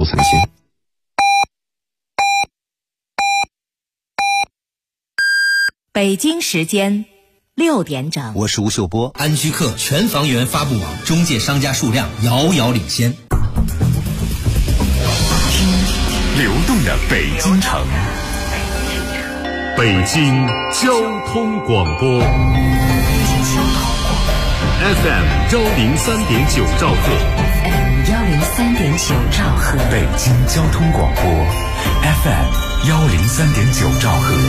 层心。 北京时间6点整， 我是吴秀波。 安居客全房源发布网中介商家数量遥遥领先。 流动的北京城，北京交通广播 FM 103.9兆赫， 103.9兆赫， 北京交通广播 FM 103.9兆赫。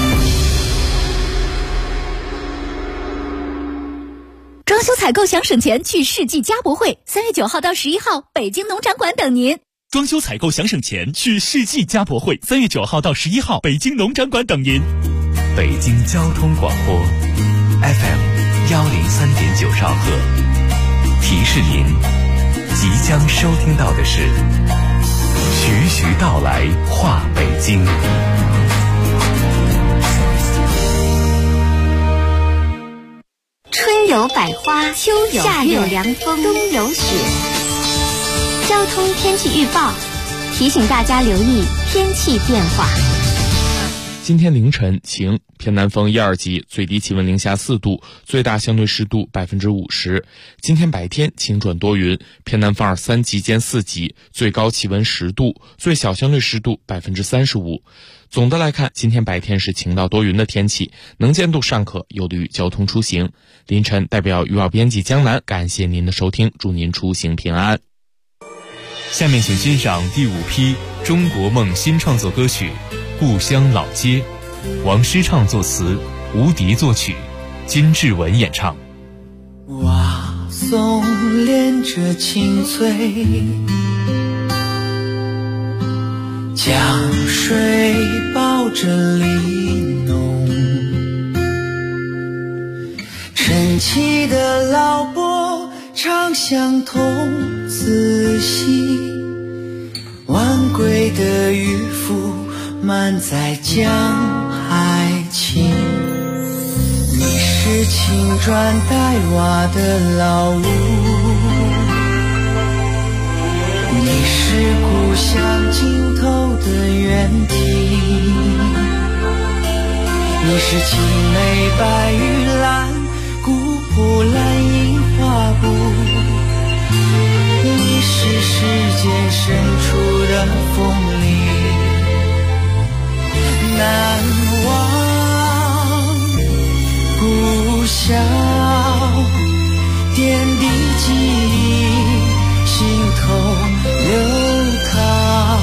装修采购想省钱，去世纪家博会，3月9号到11号，北京农展馆等您。 装修采购想省钱，去世纪家博会，3月9号到11号，北京农展馆等您。 北京交通广播 FM 103.9兆赫，提示您，即将收听到的是徐徐道来话北京。 春有百花，秋有夏有凉风，冬有雪。交通天气预报提醒大家留意天气变化。 今天凌晨晴，偏南风1、2级，最低气温零下4度，最大相对湿度50%。今天白天晴转多云，偏南风2、3级兼4级，最高气温10度，最小相对湿度35%。总的来看，今天白天是晴到多云的天气，能见度尚可，有利于交通出行。凌晨代表预报编辑江南，感谢您的收听，祝您出行平安。 下面请欣赏第5批中国梦新创作歌曲《故乡老街》，王诗畅作词，吴迪作曲，金志文演唱。 瓦松连着青翠，江水抱着梨浓，晨起的老伯唱相童，仔细晚归的渔夫满载江海情。你是青砖黛瓦的老屋，你是故乡尽头的原地，你是青梅白玉兰，古朴蓝印花布，你是世间深处的风铃，难忘故乡点滴记忆，心头流淌。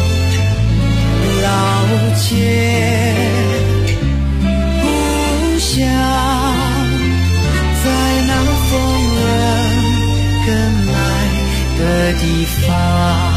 老街故乡，在那风人更爱的地方。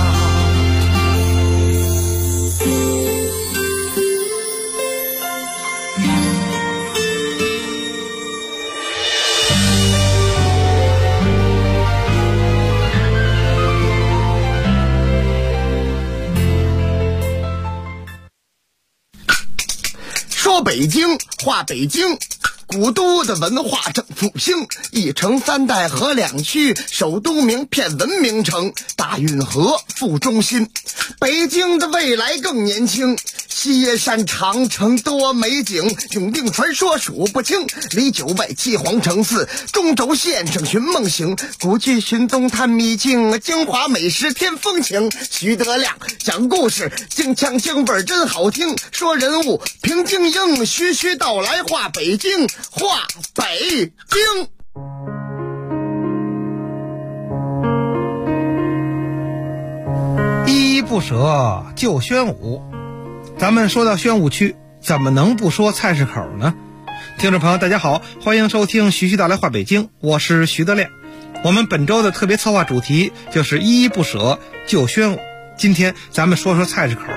说北京话北京，古都的文化正复兴，一城三代河两区，首都名片文明城，大运河副中心。北京的未来更年轻，西山长城多美景，永定传说数不清，里九外七皇城四，中轴线上寻梦行，古剧寻踪探秘境，京华美食添风情。徐德亮讲故事，京腔京味真好听，说人物评京英，徐徐道来话北京，话北京。 依依不舍旧宣武。咱们说到宣武区，怎么能不说菜市口呢？听众朋友大家好，欢迎收听徐徐道来话北京，我是徐德亮。我们本周的特别策划主题就是依依不舍旧宣武。今天咱们说说菜市口。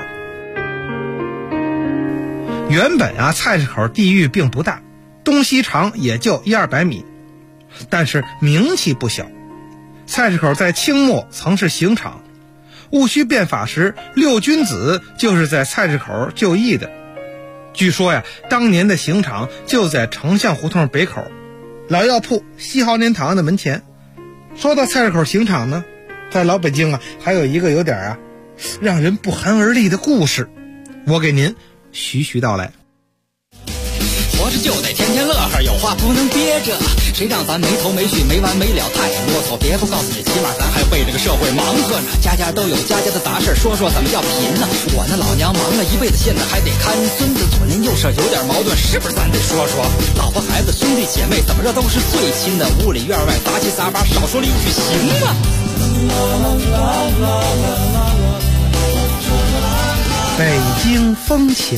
原本菜市口地域并不大，东西长也就100-200米，但是名气不小。菜市口在清末曾是刑场，戊戌变法时六君子就是在菜市口就义的。据说当年的刑场就在丞相胡同北口老药铺西豪年堂的门前。说到菜市口刑场呢，在老北京还有一个有点让人不寒而栗的故事，我给您徐徐道来。 活着就得天天乐呵，有话不能憋着，谁让咱没头没绪没完没了太啰嗦，别不告诉你，起码咱还为这个社会忙活呢，家家都有家家的杂事，说说怎么叫贫呢？我那老娘忙了一辈子，现在还得看孙子，左邻右舍有点矛盾，是不是咱得说说？老婆孩子兄弟姐妹怎么着都是最亲的，屋里院外杂七杂八，少说了一句行吗？ 北京风情。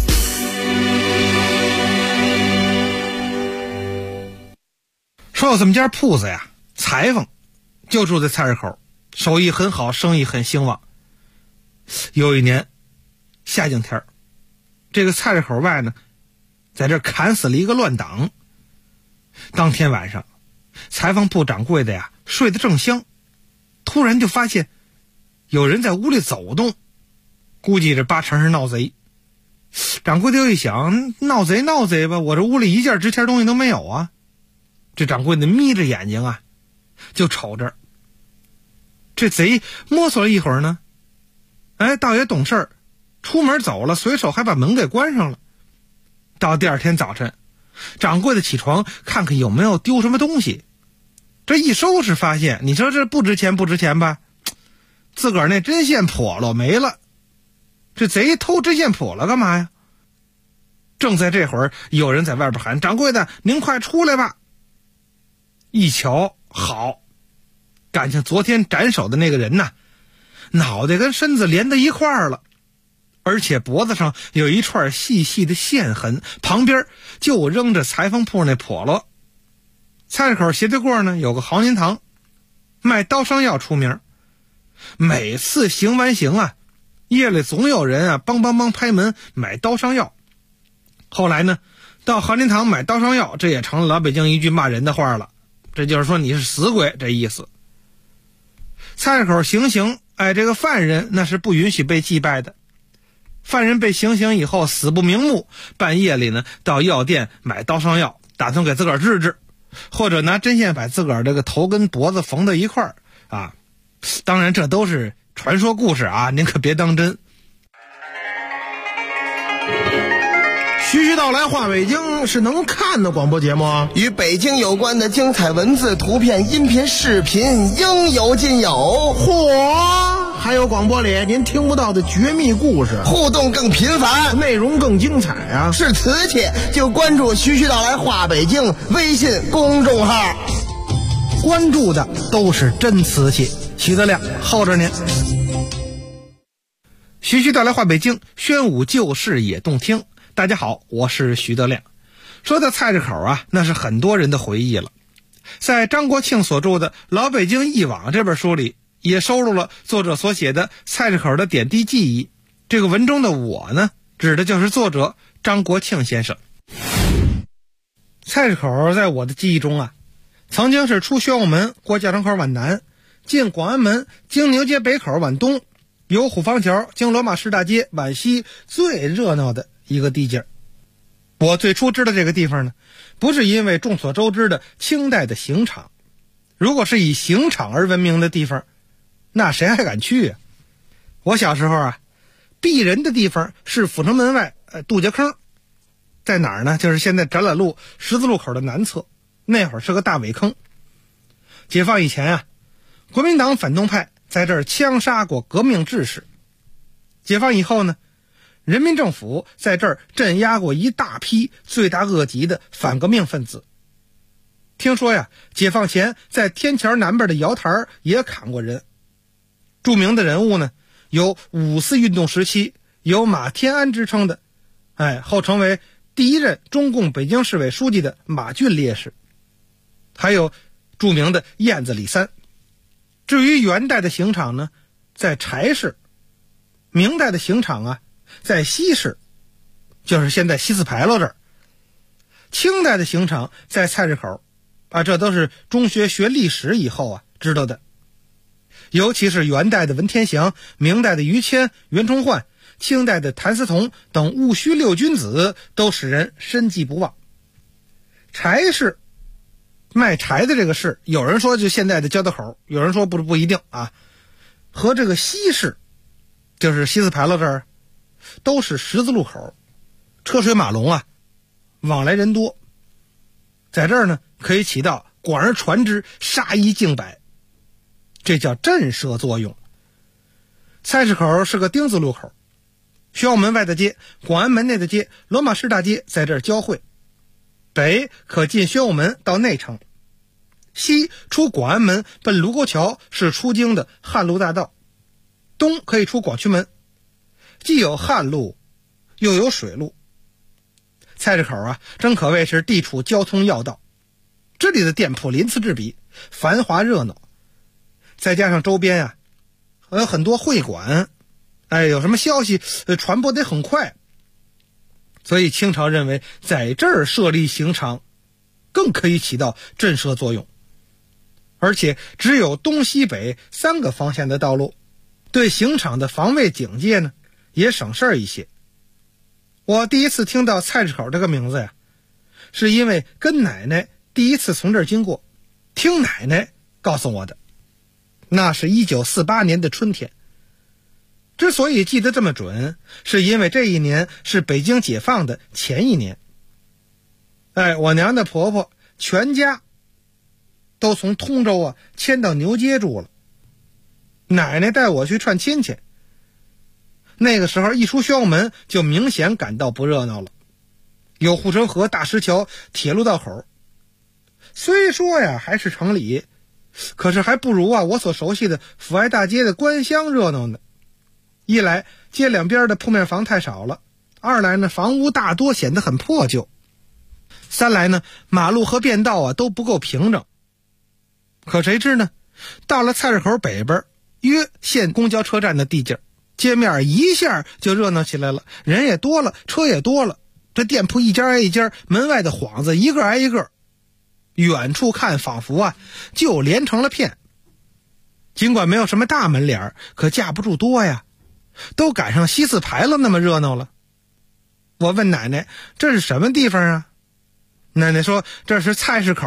说有这么家铺子呀，裁缝就住在菜市口，手艺很好，生意很兴旺。有一年夏景天，这个菜市口外呢，在这砍死了一个乱党。当天晚上，裁缝铺掌柜的呀睡得正香，突然就发现有人在屋里走动，估计这八成是闹贼。掌柜的又一想，闹贼吧，我这屋里一件值钱东西都没有啊。这掌柜的眯着眼睛啊，就瞅着这贼，摸索了一会儿呢，倒也懂事儿，出门走了，随手还把门给关上了。到第二天早晨，掌柜的起床看看有没有丢什么东西，这一收拾发现，你说这不值钱吧，自个儿那针线破了没了。这贼偷针线破了干嘛呀？正在这会儿，有人在外边喊，掌柜的您快出来吧。一瞧，好，感情昨天斩首的那个人呐，脑袋跟身子连在一块儿了，而且脖子上有一串细细的线痕，旁边就扔着裁缝铺那笸箩。菜市口斜对过呢有个豪年堂，卖刀伤药出名，每次行完刑啊，夜里总有人啊帮拍门买刀伤药。后来呢，到豪年堂买刀伤药，这也成了老北京一句骂人的话了，这就是说你是死鬼这意思。菜市口行刑，这个犯人那是不允许被祭拜的。犯人被行刑以后死不瞑目，半夜里呢到药店买刀伤药，打算给自个儿治治，或者拿针线把自个儿这个头跟脖子缝到一块儿啊。当然这都是传说故事啊，您可别当真。 徐徐道来话北京是能看的广播节目啊，与北京有关的精彩文字、图片、音频、视频应有尽有。嚯，还有广播里您听不到的绝密故事，互动更频繁，内容更精彩啊！是瓷器就关注徐徐道来话北京微信公众号， 关注的都是真瓷器。徐德亮候着您。徐徐道来话北京，宣武旧事也动听。大家好，我是徐德亮。说到菜市口啊，那是很多人的回忆了。在张国庆所著的《老北京忆往》这本书里，也收录了作者所写的菜市口的点滴记忆。这个文中的我呢，指的就是作者张国庆先生。菜市口在我的记忆中啊，曾经是出宣武门过教场口往南，进广安门经牛街北口往东，由虎坊桥经罗马市大街往西最热闹的一个地界。我最初知道这个地方呢，不是因为众所周知的清代的刑场，如果是以刑场而闻名的地方，那谁还敢去啊？我小时候啊，避人的地方是阜成门外杜家坑，在哪儿呢？就是现在展览路十字路口的南侧，那会儿是个大苇坑。解放以前啊，国民党反动派在这儿枪杀过革命志士。解放以后呢，人民政府在这儿镇压过一大批罪大恶极的反革命分子。听说呀，解放前在天桥南边的瑶台也砍过人。著名的人物呢，有五四运动时期有马天安之称的，后成为第一任中共北京市委书记的马俊烈士，还有著名的燕子李三。至于元代的刑场呢，在柴市；明代的刑场啊，在西市，就是现在西四牌楼这儿；清代的刑场在菜市口啊，这都是中学学历史以后啊知道的。尤其是元代的文天祥、明代的于谦、袁崇焕、清代的谭嗣同等戊戌六君子，都使人深记不忘。柴市，卖柴的这个市，有人说就现在的交道口，有人说不一定啊。和这个西市就是西四牌楼这儿，都是十字路口，车水马龙啊，往来人多。在这儿呢，可以起到广而传之，杀一儆百，这叫震慑作用。菜市口是个丁字路口，宣武门外的街、广安门内的街、罗马市大街在这儿交汇。北可进宣武门到内城，西出广安门奔卢沟桥是出京的汉路大道，东可以出广渠门，既有汉路又有水路。菜市口啊，真可谓是地处交通要道，这里的店铺鳞次栉比，繁华热闹，再加上周边啊还有很多会馆，有什么消息传播得很快，所以清朝认为在这儿设立刑场更可以起到震慑作用。而且只有东西北3个方向的道路，对刑场的防卫警戒呢也省事儿一些。我第一次听到菜市口这个名字呀，是因为跟奶奶第一次从这儿经过，听奶奶告诉我的。那是1948年的春天。之所以记得这么准，是因为这一年是北京解放的前一年。我娘的婆婆全家都从通州啊迁到牛街住了。奶奶带我去串亲戚，那个时候一出宣武门就明显感到不热闹了，有护城河、大石桥、铁路道口，虽说呀还是城里，可是还不如啊我所熟悉的阜外大街的官乡热闹呢。一来街两边的铺面房太少了，二来呢房屋大多显得很破旧，三来呢马路和便道啊都不够平整。可谁知呢，到了菜市口北边约县公交车站的地界，街面一下就热闹起来了，人也多了，车也多了，这店铺一家挨一家，门外的幌子一个挨一个，远处看仿佛啊就连成了片。尽管没有什么大门脸，可架不住多呀，都赶上西四牌了那么热闹了。我问奶奶这是什么地方啊？奶奶说这是菜市口。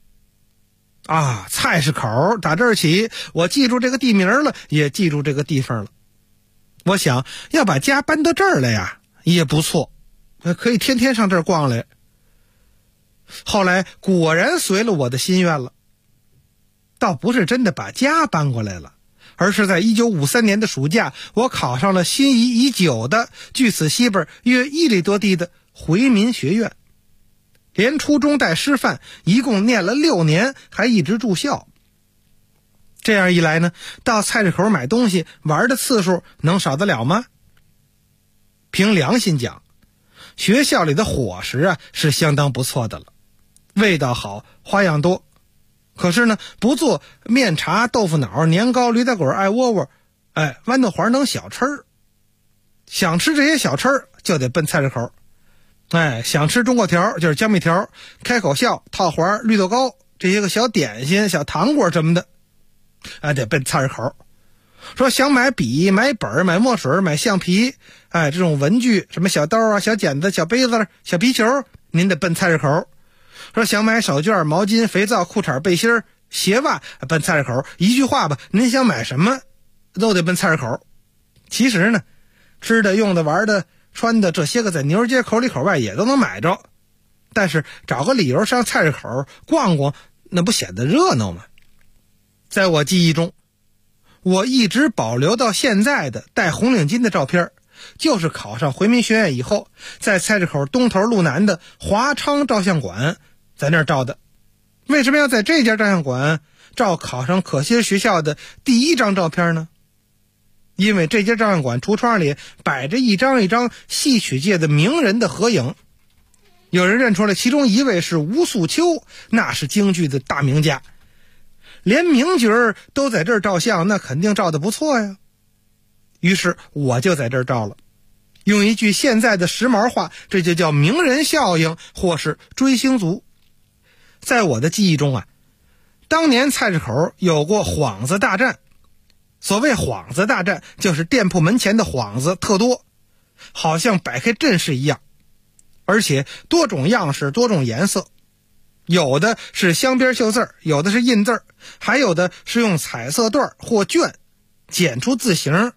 菜市口，打这儿起我记住这个地名了，也记住这个地方了。我想要把家搬到这儿来呀也不错，可以天天上这儿逛来。后来果然随了我的心愿了，倒不是真的把家搬过来了，而是在1953年的暑假，我考上了心仪已久的距此西边约1里多地的回民学院，连初中带师范，一共念了6年，还一直住校。这样一来呢，到菜市口买东西玩的次数能少得了吗？凭良心讲，学校里的伙食啊是相当不错的了，味道好，花样多。可是呢，不做面茶、豆腐脑、年糕、驴打滚、艾窝窝，豌豆黄等小吃儿。想吃这些小吃儿就得奔菜市口。想吃中国条就是江米条、开口笑、套环、绿豆糕这些个小点心、小糖果什么的，得奔菜市口。说想买笔、买本、买墨水、买橡皮，这种文具，什么小刀啊、小剪子、小杯子、小皮球，您得奔菜市口。说想买手绢、毛巾、肥皂、裤衩、背心、鞋袜，奔菜市口。一句话吧，您想买什么都得奔菜市口。其实呢，吃的、用的、玩的、穿的这些个在牛街口里口外也都能买着，但是找个理由上菜市口逛逛，那不显得热闹吗？在我记忆中，我一直保留到现在的戴红领巾的照片，就是考上回民学院以后，在菜市口东头路南的华昌照相馆在那儿照的。为什么要在这家照相馆照考上可心学校的第一张照片呢？因为这家照相馆橱窗里摆着一张一张戏曲界的名人的合影，有人认出来其中一位是吴素秋，那是京剧的大名家，连名角儿都在这儿照相，那肯定照得不错呀。于是我就在这儿照了，用一句现在的时髦话，这就叫名人效应或是追星族。在我的记忆中啊，当年菜市口有过幌子大战。所谓幌子大战，就是店铺门前的幌子特多，好像摆开阵势一样，而且多种样式、多种颜色，有的是镶边绣字，有的是印字，还有的是用彩色缎或绢剪出字形，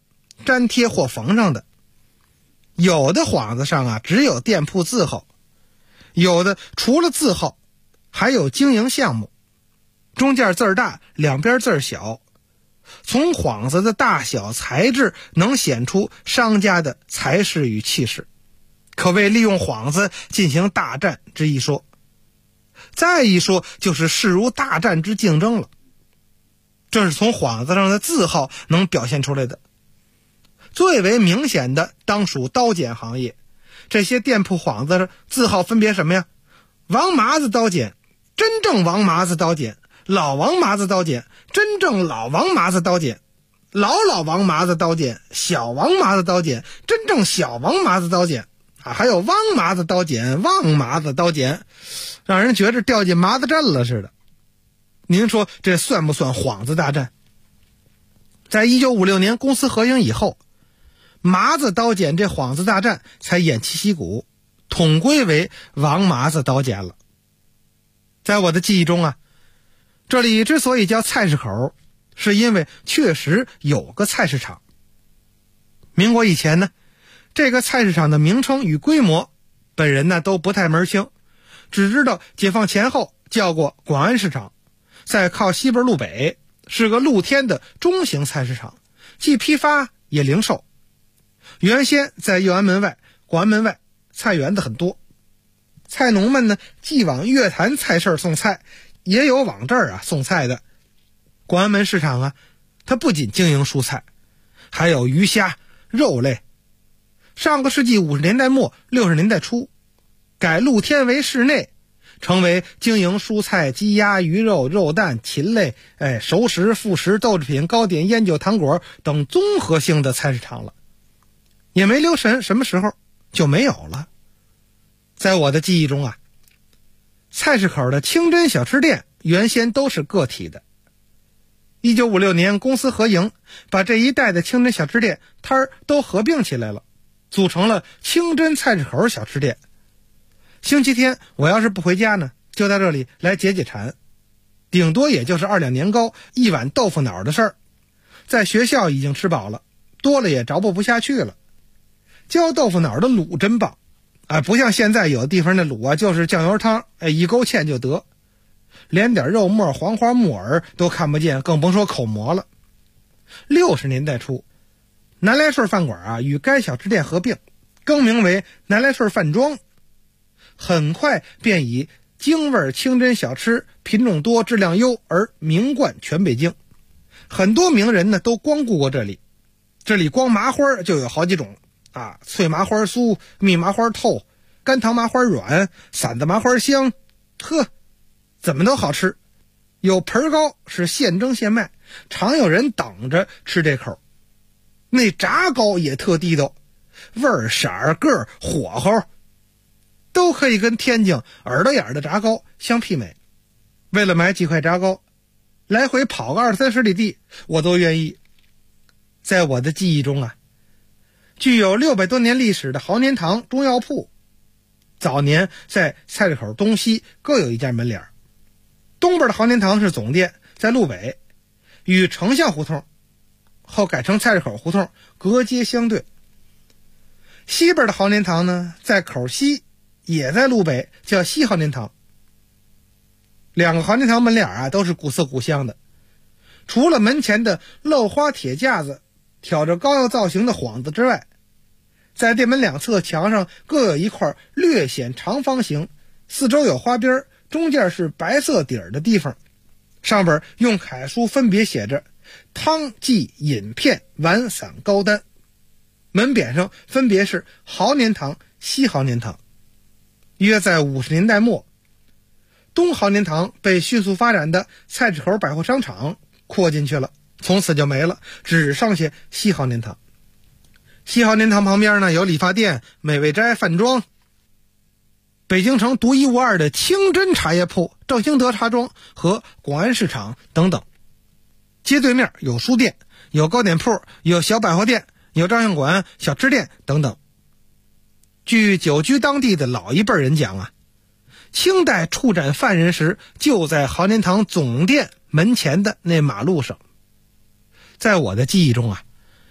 粘贴或缝上的。有的幌子上啊只有店铺字号，有的除了字号还有经营项目，中间字大，两边字小。从幌子的大小材质能显出商家的才识与气势，可谓利用幌子进行大战之一说。再一说就是势如大战之竞争了，这是从幌子上的字号能表现出来的。最为明显的当属刀剪行业，这些店铺幌子上字号分别什么呀？王麻子刀剪，真正王麻子刀剪；老王麻子刀剪，真正老王麻子刀剪；老王麻子刀剪，小王麻子刀剪，真正小王麻子刀剪啊！还有汪麻子刀剪，旺麻子刀剪，让人觉着掉进麻子阵了似的。您说这算不算幌子大战？在1956年公私合营以后，麻子刀剪这幌子大战才偃旗息鼓，统归为王麻子刀剪了。在我的记忆中啊，这里之所以叫菜市口，是因为确实有个菜市场。民国以前呢，这个菜市场的名称与规模，本人呢都不太门清，只知道解放前后叫过广安市场，在靠西边路北，是个露天的中型菜市场，既批发也零售。原先在右安门外、广安门外菜园子很多，菜农们呢既往月坛菜市送菜，也有往这儿送菜的。广安门市场啊，它不仅经营蔬菜，还有鱼虾肉类。上个世纪50年代末60年代初，改露天为室内，成为经营蔬菜、鸡鸭鱼肉、肉蛋禽类、熟食、副食、豆制品、糕点、烟酒、糖果等综合性的菜市场了。也没留神什么时候就没有了。在我的记忆中啊，菜市口的清真小吃店原先都是个体的。1956年公私合营，把这一带的清真小吃店摊儿都合并起来了，组成了清真菜市口小吃店。星期天我要是不回家呢，就到这里来解解馋，顶多也就是2两年糕一碗豆腐脑的事儿。在学校已经吃饱了，多了也着不下去了。浇豆腐脑的卤真棒不像现在有的地方的卤就是酱油汤，一勾芡就得，连点肉末、黄花、木耳都看不见，更甭说口蘑了。60年代初，南来顺饭馆与该小吃店合并，更名为南来顺饭庄，很快便以京味清真小吃品种多、质量优而名冠全北京。很多名人呢都光顾过这里，这里光麻花就有好几种脆麻花酥、蜜麻花透、干糖麻花软、散子麻花香，怎么都好吃。有盆糕是现蒸现卖，常有人等着吃这口。那炸糕也特地道，味儿、色儿、个儿、火候都可以跟天津耳朵眼的炸糕相媲美。为了买几块炸糕，来回跑个20-30里地我都愿意。在我的记忆中具有600多年历史的豪年堂中药铺，早年在菜市口东西各有一家门脸。东边的豪年堂是总店，在路北，与丞相胡同后改成菜市口胡同隔街相对。西边的豪年堂呢，在口西，也在路北，叫西豪年堂。两个豪年堂门脸都是古色古香的，除了门前的镂花铁架子挑着高腰造型的幌子之外，在店门两侧墙上各有一块略显长方形，四周有花边，中间是白色底儿的地方，上边用楷书分别写着汤剂饮片丸散高单，门匾上分别是豪年堂、西豪年堂。约在50年代末，东豪年堂被迅速发展的菜市口百货商场扩进去了，从此就没了，只剩下西豪年堂。西豪年堂旁边呢有理发店、美味斋、饭庄，北京城独一无二的清真茶叶铺正兴德茶庄和广安市场等等。街对面有书店，有糕点铺，有小百货店，有照相馆、小吃店等等。据久居当地的老一辈人讲清代处斩犯人时就在豪年堂总店门前的那马路上。在我的记忆中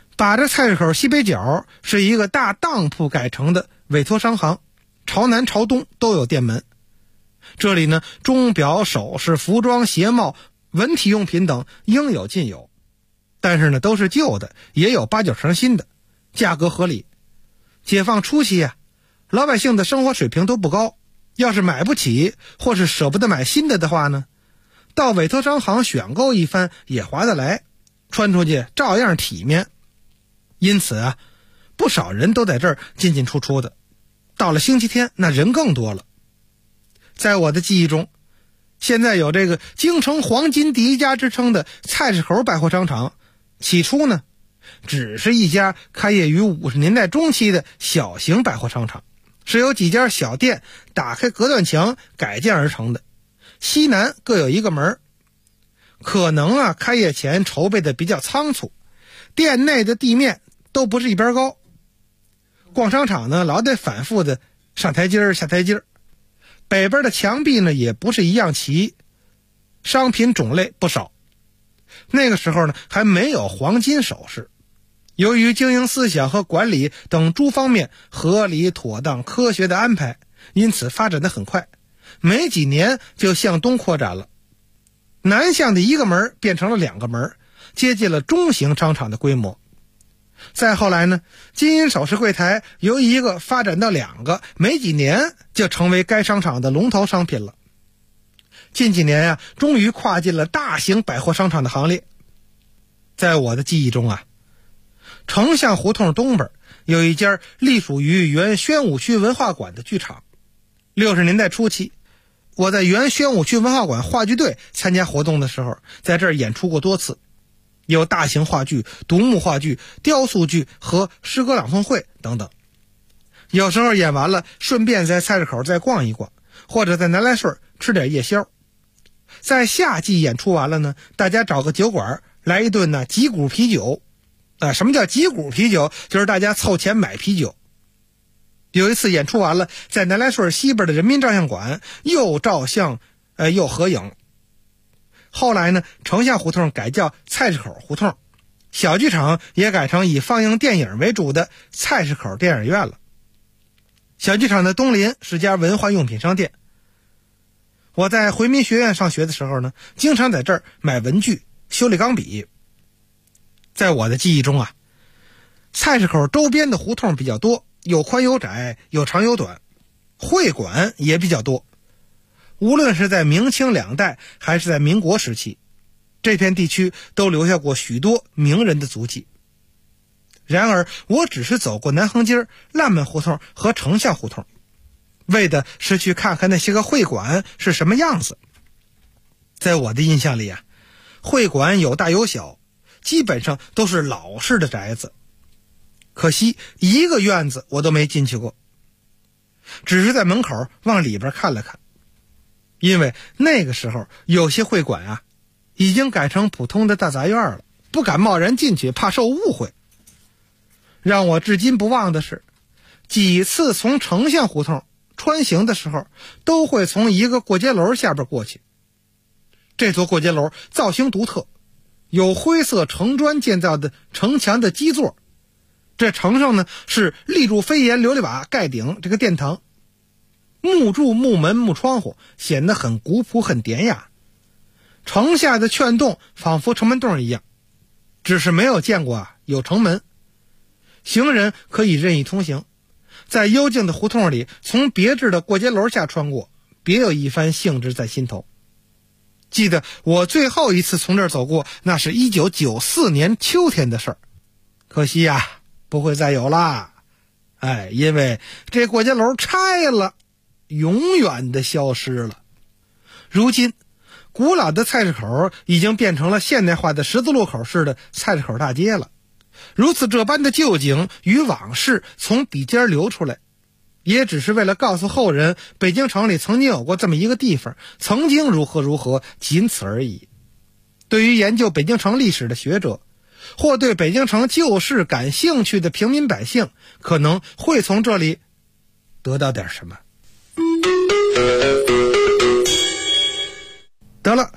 把这菜市口西北角是一个大当铺改成的委托商行，朝南朝东都有店门。这里呢，钟表、首饰、服装、鞋帽、文体用品等应有尽有，但是呢，都是旧的，也有8、9成新的，价格合理。解放初期啊，老百姓的生活水平都不高，要是买不起或是舍不得买新的话呢，到委托商行选购一番也划得来，穿出去照样体面。因此啊，不少人都在这儿进进出出的。到了星期天，那人更多了。在我的记忆中，现在有这个京城黄金第一家之称的菜市口百货商场，起初呢，只是一家开业于50年代中期的小型百货商场，是由几家小店打开隔断墙改建而成的，西南各有一个门。可能啊，开业前筹备的比较仓促，店内的地面都不是一边高，逛商场呢老得反复的上台阶下台阶。北边的墙壁呢也不是一样齐，商品种类不少。那个时候呢还没有黄金首饰，由于经营思想和管理等诸方面合理妥当科学的安排，因此发展得很快，没几年就向东扩展了。南向的一个门变成了2个门，接近了中型商场的规模。再后来呢，金银首饰柜台由1个发展到2个，没几年就成为该商场的龙头商品了。近几年啊，终于跨进了大型百货商场的行列。在我的记忆中啊，丞相胡同东边有一家隶属于原宣武区文化馆的剧场。60年代初期，我在原宣武区文化馆话剧队参加活动的时候，在这儿演出过多次，有大型话剧、独幕话剧、雕塑剧和诗歌朗诵会等等。有时候演完了，顺便在菜市口再逛一逛，或者在南来顺吃点夜宵。在夏季演出完了呢，大家找个酒馆来一顿呢击鼓啤酒。什么叫击鼓啤酒？就是大家凑钱买啤酒。有一次演出完了，在南来顺西边的人民照相馆又照相又合影。后来呢，丞相胡同改叫菜市口胡同，小剧场也改成以放映电影为主的菜市口电影院了。小剧场的东邻是家文化用品商店。我在回民学院上学的时候呢，经常在这儿买文具、修理钢笔。在我的记忆中啊，菜市口周边的胡同比较多，有宽有窄，有长有短，会馆也比较多。无论是在明清2代还是在民国时期，这片地区都留下过许多名人的足迹。然而我只是走过南横街、烂漫胡同和丞相胡同，为的是去看看那些个会馆是什么样子。在我的印象里啊，会馆有大有小，基本上都是老式的宅子。可惜一个院子我都没进去过，只是在门口往里边看了看。因为那个时候有些会馆啊已经改成普通的大杂院了，不敢贸然进去，怕受误会。让我至今不忘的是，几次从丞相胡同穿行的时候，都会从一个过街楼下边过去。这座过街楼造型独特，有灰色城砖建造的城墙的基座，这城上呢是立柱飞檐琉璃瓦盖顶这个殿堂，木柱木门木窗户，显得很古朴很典雅。城下的券洞仿佛城门洞一样，只是没有见过有城门，行人可以任意通行。在幽静的胡同里，从别致的过街楼下穿过，别有一番兴致在心头。记得我最后一次从这儿走过，那是1994年秋天的事儿。可惜不会再有啦。因为这过街楼拆了，永远的消失了。如今古老的菜市口已经变成了现代化的十字路口式的菜市口大街了。如此这般的旧景与往事从笔尖流出来，也只是为了告诉后人，北京城里曾经有过这么一个地方，曾经如何如何，仅此而已。对于研究北京城历史的学者，或对北京城旧事感兴趣的平民百姓，可能会从这里得到点什么。得了，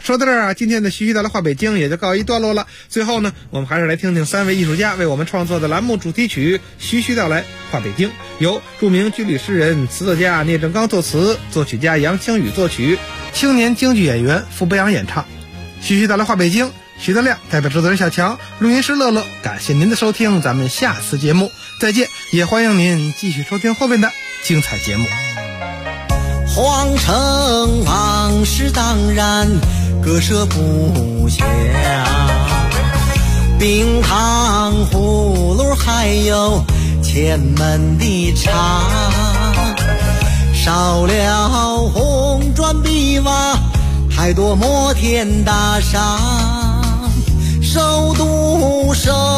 说到这儿啊，今天的徐徐带来话北京也就告一段落了。最后呢，我们还是来听听3位艺术家为我们创作的栏目主题曲《徐徐带来话北京》，由著名居里诗人、词作家聂正刚作词，作曲家杨清宇作曲，青年京剧演员傅博阳演唱。徐徐带来话北京，徐德亮代表制作人小强，录音师乐乐，感谢您的收听，咱们下次节目再见，也欢迎您继续收听后面的精彩节目。 皇城往事当然割舍不下，冰糖葫芦还有前门的茶，少了红砖碧瓦，太多摩天大厦，首都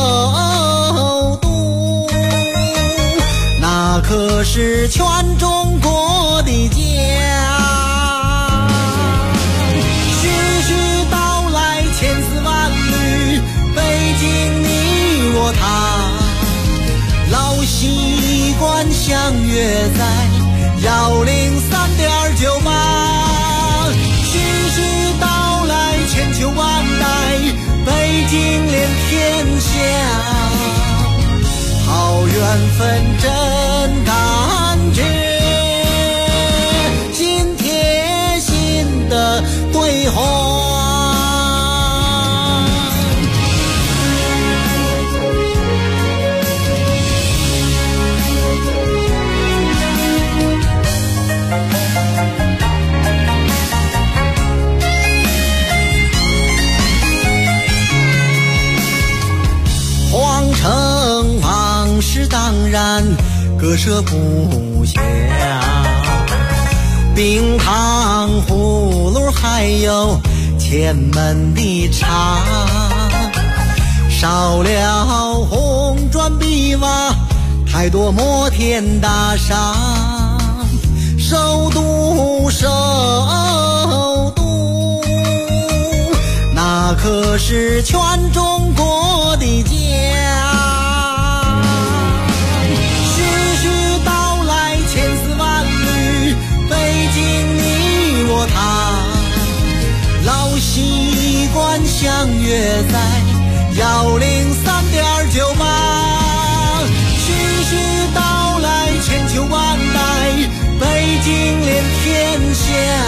那可是全中国的家。徐徐道来千丝万缕，北京你我他，老习惯相约在103.98。徐徐道来千秋万代，北京连天下，好缘分真感觉，心贴心的对话。皇城往事当然割舍不下，冰糖葫芦还有前门的茶，少了红砖碧瓦，太多摩天大厦，首都那可是全中国的家。徐徐道来千丝万缕，北京你我他，老习惯相约在103.98。徐徐道来千秋万代，北京连天下，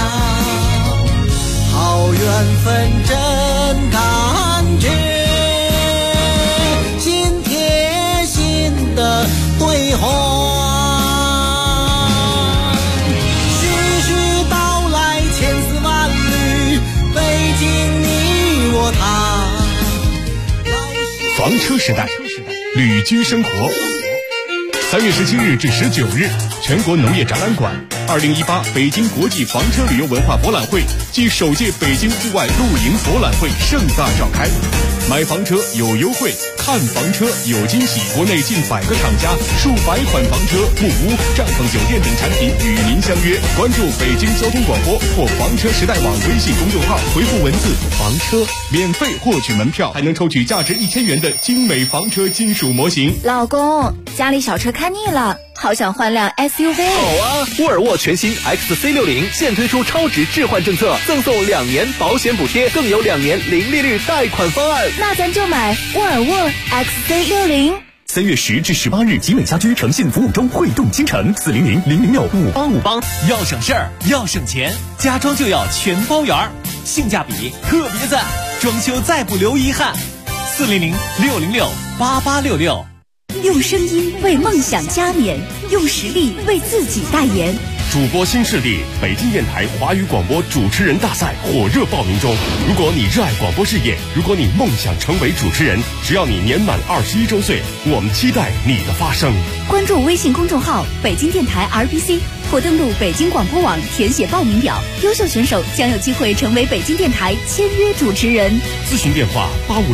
好缘分真感觉，心贴心的对话。徐徐道来千丝万缕，北京你我他。 房车时代，旅居生活。3月17日至19日，全国农业展览馆2018北京国际房车旅游文化博览会暨首届北京户外露营博览会盛大召开。买房车有优惠，看房车有惊喜，国内近100个厂家、数百款房车、木屋、帐篷酒店等产品与您相约。关注北京交通广播或房车时代网微信公众号，回复文字房车，免费获取门票，还能抽取价值1000元的精美房车金属模型。 老公，家里小车看腻了，好想换辆 SUV。 好啊，沃尔沃全新 XC60现推出超值置换政策，赠送2年保险补贴，更有2年零利率贷款方案。 那咱就买沃尔沃 XC60。 3月10至18日，集美家居诚信服务中汇动倾城，400-006-5858。 要省事儿，要省钱，家装就要全包圆，性价比特别赞，装修再不留遗憾。400-606-8866。 用声音为梦想加冕，用实力为自己代言。 主播新势力北京电台华语广播主持人大赛火热报名中。如果你热爱广播事业，如果你梦想成为主持人，只要你年满21周岁，我们期待你的发声。 关注微信公众号北京电台 RBC 或登录北京广播网填写报名表，优秀选手将有机会成为北京电台签约主持人。 咨询电话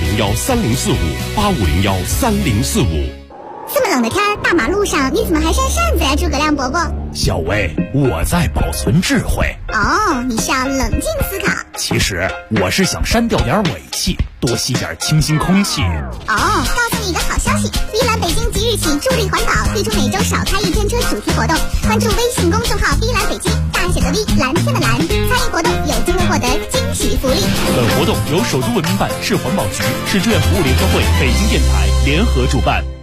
85013045，85013045。 这么冷的天，大马路上你怎么还扇扇子呀，诸葛亮伯伯？ 小薇，我在保存智慧。 哦，你是要冷静思考。 其实我是想删掉点尾气，多吸点清新空气。 哦，告诉你一个好消息，碧蓝北京即日起助力环保，推出每周少开1天车主题活动。关注微信公众号碧蓝北京，大写的 V， 蓝天的蓝，参与活动有机会获得喜福利。 本活动由首都文明办市环保局、市志愿服务联合会、北京电台联合主办。